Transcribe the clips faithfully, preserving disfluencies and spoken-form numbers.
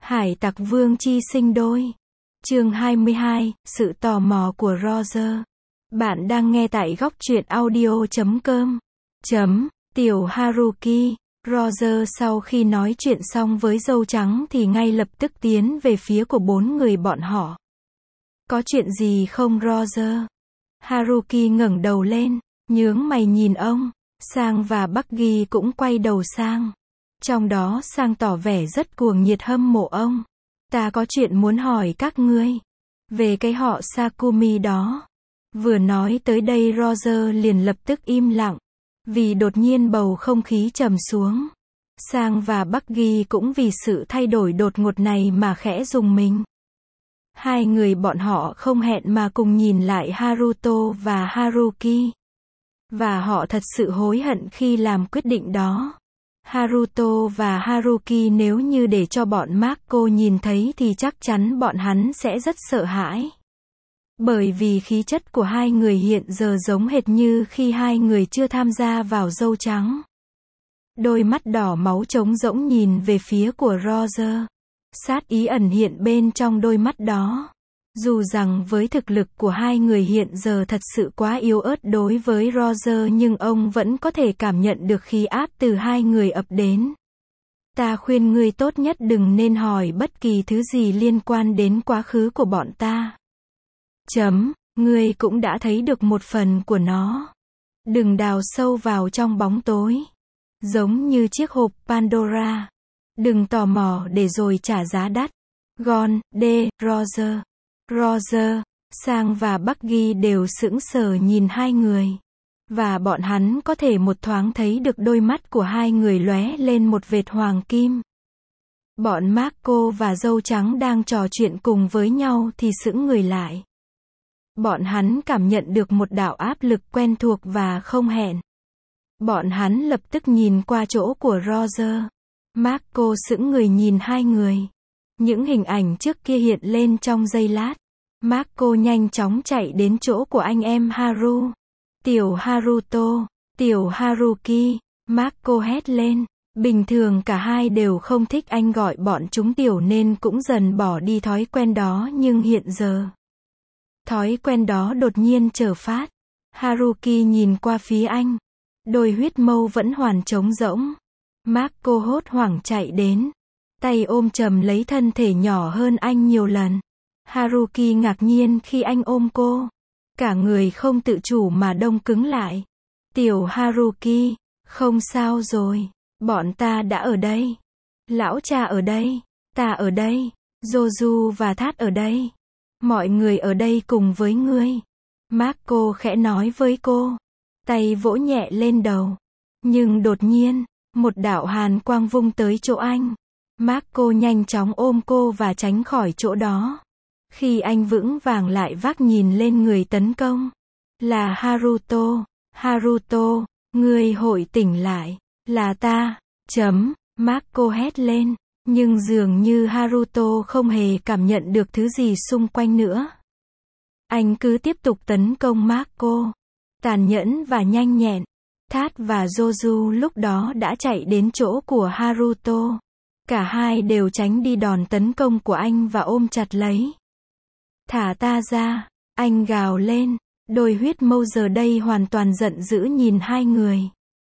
Hải tặc vương chi sinh đôi. Chương hai mươi hai, sự tò mò của Roger. Bạn đang nghe tại góc truyện audio chấm com. Chấm, tiểu Haruki. Roger sau khi nói chuyện xong với dâu trắng thì ngay lập tức tiến về phía của bốn người bọn họ. Có chuyện gì không Roger? Haruki ngẩng đầu lên, nhướng mày nhìn ông. Sang và Bucky cũng quay đầu sang. Trong đó Sang tỏ vẻ rất cuồng nhiệt hâm mộ ông. Ta có chuyện muốn hỏi các ngươi. Về cái họ Sakumi đó. Vừa nói tới đây Roger liền lập tức im lặng. Vì đột nhiên bầu không khí trầm xuống. Sang và Bucky cũng vì sự thay đổi đột ngột này mà khẽ rùng mình. Hai người bọn họ không hẹn mà cùng nhìn lại Haruto và Haruki. Và họ thật sự hối hận khi làm quyết định đó. Haruto và Haruki nếu như để cho bọn Marco nhìn thấy thì chắc chắn bọn hắn sẽ rất sợ hãi. Bởi vì khí chất của hai người hiện giờ giống hệt như khi hai người chưa tham gia vào dâu trắng. Đôi mắt đỏ máu trống rỗng nhìn về phía của Roger. Sát ý ẩn hiện bên trong đôi mắt đó. Dù rằng với thực lực của hai người hiện giờ thật sự quá yếu ớt đối với Roger nhưng ông vẫn có thể cảm nhận được khí áp từ hai người ập đến. Ta khuyên ngươi tốt nhất đừng nên hỏi bất kỳ thứ gì liên quan đến quá khứ của bọn ta. Chấm, ngươi cũng đã thấy được một phần của nó. Đừng đào sâu vào trong bóng tối. Giống như chiếc hộp Pandora. Đừng tò mò để rồi trả giá đắt. Gon, D, Roger. Roger, Sang và Bucky đều sững sờ nhìn hai người. Và bọn hắn có thể một thoáng thấy được đôi mắt của hai người lóe lên một vệt hoàng kim. Bọn Marco và dâu trắng đang trò chuyện cùng với nhau thì sững người lại. Bọn hắn cảm nhận được một đạo áp lực quen thuộc và không hẹn. Bọn hắn lập tức nhìn qua chỗ của Roger. Marco sững người nhìn hai người. Những hình ảnh trước kia hiện lên trong giây lát. Marco nhanh chóng chạy đến chỗ của anh em Haru. Tiểu Haruto, tiểu Haruki. Marco hét lên. Bình thường cả hai đều không thích anh gọi bọn chúng tiểu nên cũng dần bỏ đi thói quen đó nhưng hiện giờ. Thói quen đó đột nhiên trở phát. Haruki nhìn qua phía anh. Đôi huyết mâu vẫn hoàn trống rỗng. Marco hốt hoảng chạy đến. Tay ôm chầm lấy thân thể nhỏ hơn anh nhiều lần. Haruki ngạc nhiên khi anh ôm cô. Cả người không tự chủ mà đông cứng lại. Tiểu Haruki, không sao rồi. Bọn ta đã ở đây. Lão cha ở đây. Ta ở đây. Joju và Thát ở đây. Mọi người ở đây cùng với ngươi. Marco khẽ nói với cô. Tay vỗ nhẹ lên đầu. Nhưng đột nhiên, một đạo hàn quang vung tới chỗ anh. Marco nhanh chóng ôm cô và tránh khỏi chỗ đó. Khi anh vững vàng lại vác nhìn lên người tấn công. Là Haruto. Haruto, ngươi hội tỉnh lại. Là ta. Chấm, Marco hét lên. Nhưng dường như Haruto không hề cảm nhận được thứ gì xung quanh nữa. Anh cứ tiếp tục tấn công Marco. Tàn nhẫn và nhanh nhẹn. Thát và Joju lúc đó đã chạy đến chỗ của Haruto. Cả hai đều tránh đi đòn tấn công của anh và ôm chặt lấy. Thả ta ra, anh gào lên. Đôi huyết mâu giờ đây hoàn toàn giận dữ nhìn hai người.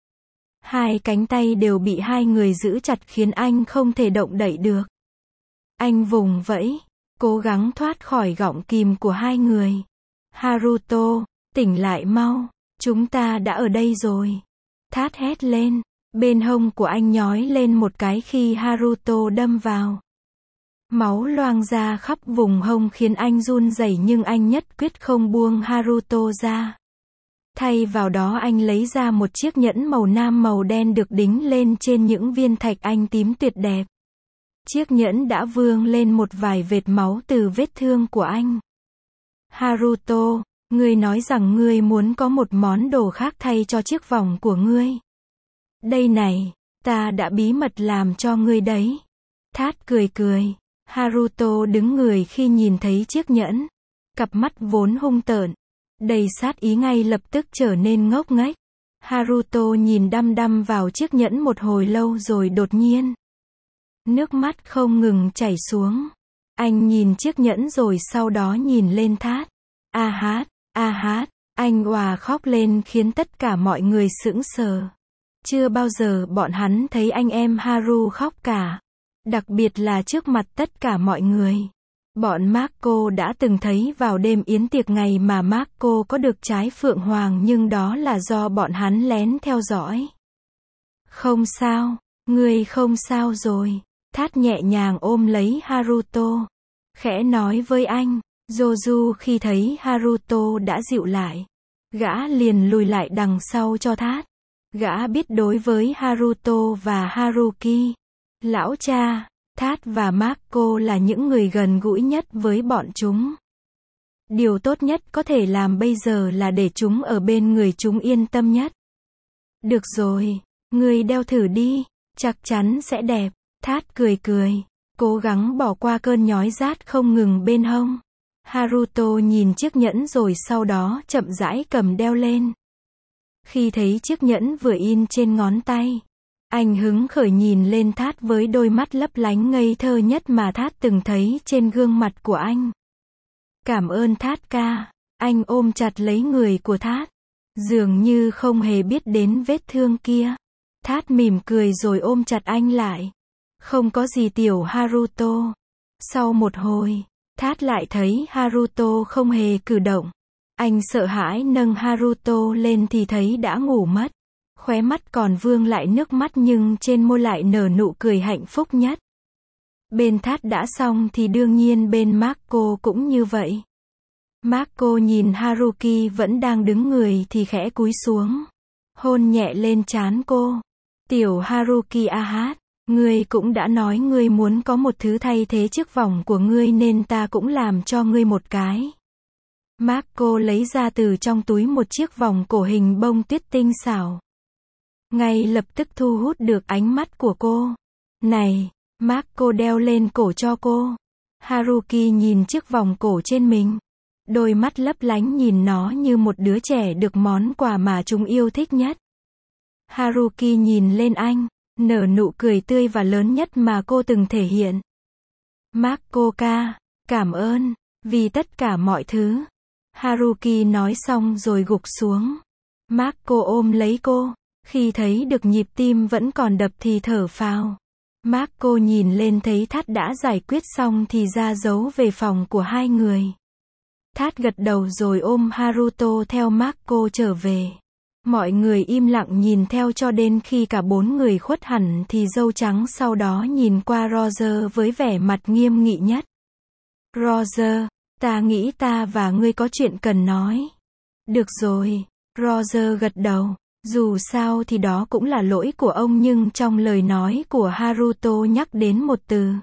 Hai cánh tay đều bị hai người giữ chặt khiến anh không thể động đậy được. Anh vùng vẫy, cố gắng thoát khỏi gọng kìm của hai người. Haruto, tỉnh lại mau, chúng ta đã ở đây rồi. Thát hét lên, bên hông của anh nhói lên một cái khi Haruto đâm vào. Máu loang ra khắp vùng hông khiến anh run rẩy nhưng anh nhất quyết không buông Haruto ra. Thay vào đó anh lấy ra một chiếc nhẫn màu nam màu đen được đính lên trên những viên thạch anh tím tuyệt đẹp. Chiếc nhẫn đã vương lên một vài vệt máu từ vết thương của anh. Haruto, ngươi nói rằng ngươi muốn có một món đồ khác thay cho chiếc vòng của ngươi. Đây này, ta đã bí mật làm cho ngươi đấy. Thát cười cười. Haruto đứng người khi nhìn thấy chiếc nhẫn. Cặp mắt vốn hung tợn, đầy sát ý ngay lập tức trở nên ngốc nghếch. Haruto nhìn đăm đăm vào chiếc nhẫn một hồi lâu rồi đột nhiên. Nước mắt không ngừng chảy xuống. Anh nhìn chiếc nhẫn rồi sau đó nhìn lên Thát. A hát, a hát, anh òa khóc lên khiến tất cả mọi người sững sờ. Chưa bao giờ bọn hắn thấy anh em Haru khóc cả. Đặc biệt là trước mặt tất cả mọi người. Bọn Marco đã từng thấy vào đêm yến tiệc ngày mà Marco có được trái phượng hoàng nhưng đó là do bọn hắn lén theo dõi. Không sao, ngươi không sao rồi. Thát nhẹ nhàng ôm lấy Haruto. Khẽ nói với anh. Joju khi thấy Haruto đã dịu lại. Gã liền lùi lại đằng sau cho Thát. Gã biết đối với Haruto và Haruki. Lão cha, Thát và Marco là những người gần gũi nhất với bọn chúng. Điều tốt nhất có thể làm bây giờ là để chúng ở bên người chúng yên tâm nhất. Được rồi, ngươi đeo thử đi, chắc chắn sẽ đẹp. Thát cười cười, cố gắng bỏ qua cơn nhói rát không ngừng bên hông. Haruto nhìn chiếc nhẫn rồi sau đó chậm rãi cầm đeo lên. Khi thấy chiếc nhẫn vừa in trên ngón tay, anh hứng khởi nhìn lên Thát với đôi mắt lấp lánh ngây thơ nhất mà Thát từng thấy trên gương mặt của anh. Cảm ơn Thát ca. Anh ôm chặt lấy người của Thát. Dường như không hề biết đến vết thương kia. Thát mỉm cười rồi ôm chặt anh lại. Không có gì tiểu Haruto. Sau một hồi, Thát lại thấy Haruto không hề cử động. Anh sợ hãi nâng Haruto lên thì thấy đã ngủ mất. Khóe mắt còn vương lại nước mắt nhưng trên môi lại nở nụ cười hạnh phúc nhất. Bên Thát đã xong thì đương nhiên bên Marco cũng như vậy. Marco nhìn Haruki vẫn đang đứng người thì khẽ cúi xuống. Hôn nhẹ lên trán cô. Tiểu Haruki a hát, ngươi cũng đã nói ngươi muốn có một thứ thay thế chiếc vòng của ngươi nên ta cũng làm cho ngươi một cái. Marco lấy ra từ trong túi một chiếc vòng cổ hình bông tuyết tinh xảo. Ngay lập tức thu hút được ánh mắt của cô. Này, Marco đeo lên cổ cho cô. Haruki nhìn chiếc vòng cổ trên mình. Đôi mắt lấp lánh nhìn nó như một đứa trẻ được món quà mà chúng yêu thích nhất. Haruki nhìn lên anh, nở nụ cười tươi và lớn nhất mà cô từng thể hiện. Marco ca, cảm ơn, vì tất cả mọi thứ. Haruki nói xong rồi gục xuống. Marco ôm lấy cô. Khi thấy được nhịp tim vẫn còn đập thì thở phào. Marco nhìn lên thấy Thát đã giải quyết xong thì ra dấu về phòng của hai người. Thát gật đầu rồi ôm Haruto theo Marco trở về. Mọi người im lặng nhìn theo cho đến khi cả bốn người khuất hẳn thì dâu trắng sau đó nhìn qua Roger với vẻ mặt nghiêm nghị nhất. Roger, ta nghĩ ta và ngươi có chuyện cần nói. Được rồi, Roger gật đầu. Dù sao thì đó cũng là lỗi của ông nhưng trong lời nói của Haruto nhắc đến một từ.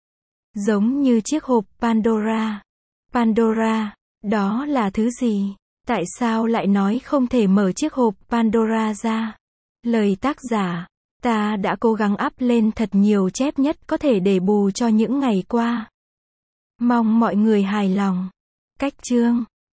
Giống như chiếc hộp Pandora. Pandora, đó là thứ gì? Tại sao lại nói không thể mở chiếc hộp Pandora ra? Lời tác giả, ta đã cố gắng up lên thật nhiều chép nhất có thể để bù cho những ngày qua. Mong mọi người hài lòng. Cách chương